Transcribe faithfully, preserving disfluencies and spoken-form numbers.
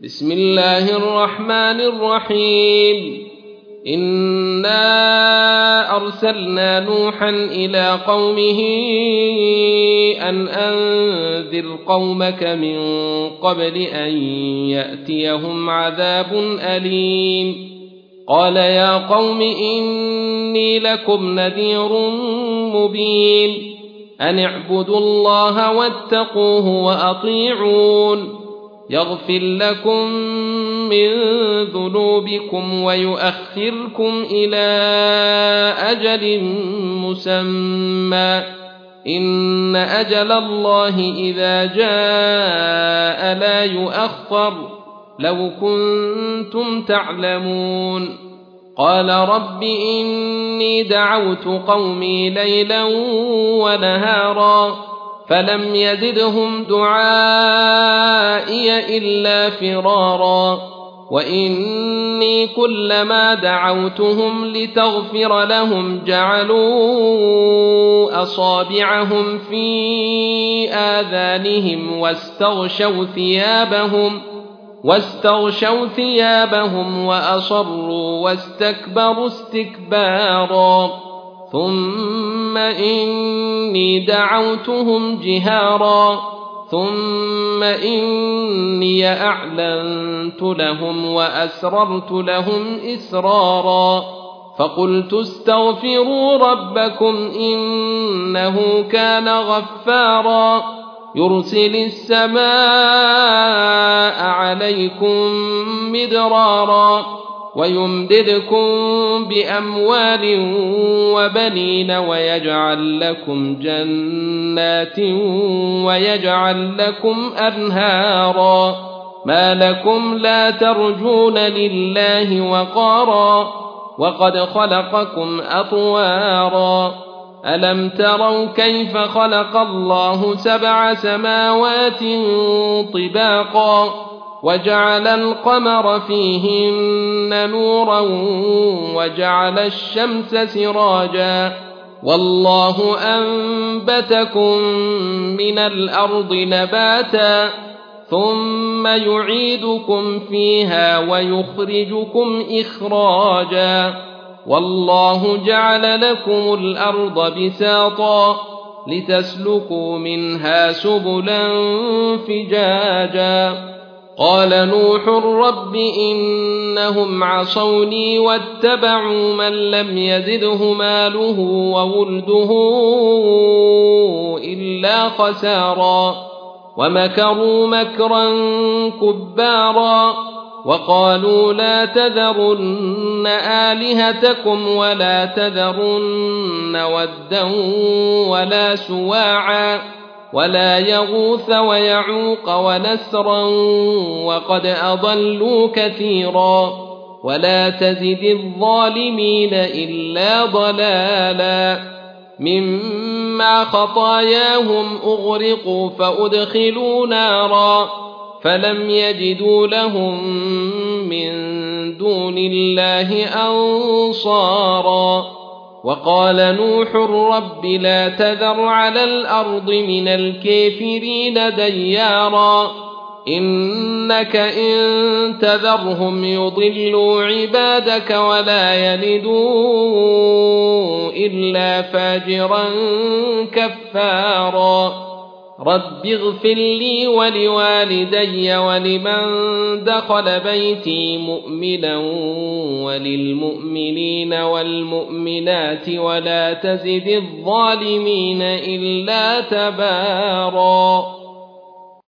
بسم الله الرحمن الرحيم إنا أرسلنا نوحا إلى قومه أن أنذر قومك من قبل أن يأتيهم عذاب أليم قال يا قوم إني لكم نذير مبين أن اعبدوا الله واتقوه وأطيعون يغفر لكم من ذنوبكم ويؤخركم إلى أجل مسمى إن أجل الله إذا جاء لا يؤخر لو كنتم تعلمون قال رب إني دعوت قومي ليلا ونهارا فلم يزدهم دعائي إلا فرارا وإني كلما دعوتهم لتغفر لهم جعلوا أصابعهم في آذانهم واستغشوا ثيابهم واستغشوا ثيابهم وأصروا واستكبروا استكبارا ثم إني دعوتهم جهارا ثم إني أعلنت لهم وأسررت لهم إسرارا فقلت استغفروا ربكم إنه كان غفارا يرسل السماء عليكم مدرارا ويمددكم بأموال وبنين ويجعل لكم جنات ويجعل لكم أنهارا ما لكم لا ترجون لله وقارا وقد خلقكم أطوارا ألم تروا كيف خلق الله سبع سماوات طباقا وجعل القمر فيهن نورا وجعل الشمس سراجا والله أنبتكم من الأرض نباتا ثم يعيدكم فيها ويخرجكم إخراجا والله جعل لكم الأرض بساطا لتسلكوا منها سبلا فجاجا قال نوح رب إنهم عصوني واتبعوا من لم يزده ماله وولده إلا خسارا ومكروا مكرا كبارا وقالوا لا تذرن آلهتكم ولا تذرن ودا ولا سواعا ولا يغوث ويعوق ونسرا وقد أضلوا كثيرا ولا تزد الظالمين إلا ضلالا مما خطاياهم أغرقوا فأدخلوا نارا فلم يجدوا لهم من دون الله أنصارا وقال نوح رب لا تذر على الأرض من الكافرين ديارا إنك إن تذرهم يضلوا عبادك ولا يلدوا إلا فاجرا كفارا رب اغفر لي ولوالدي ولمن دخل بيتي مؤمنا وللمؤمنين والمؤمنات ولا تزد الظالمين إلا تبارا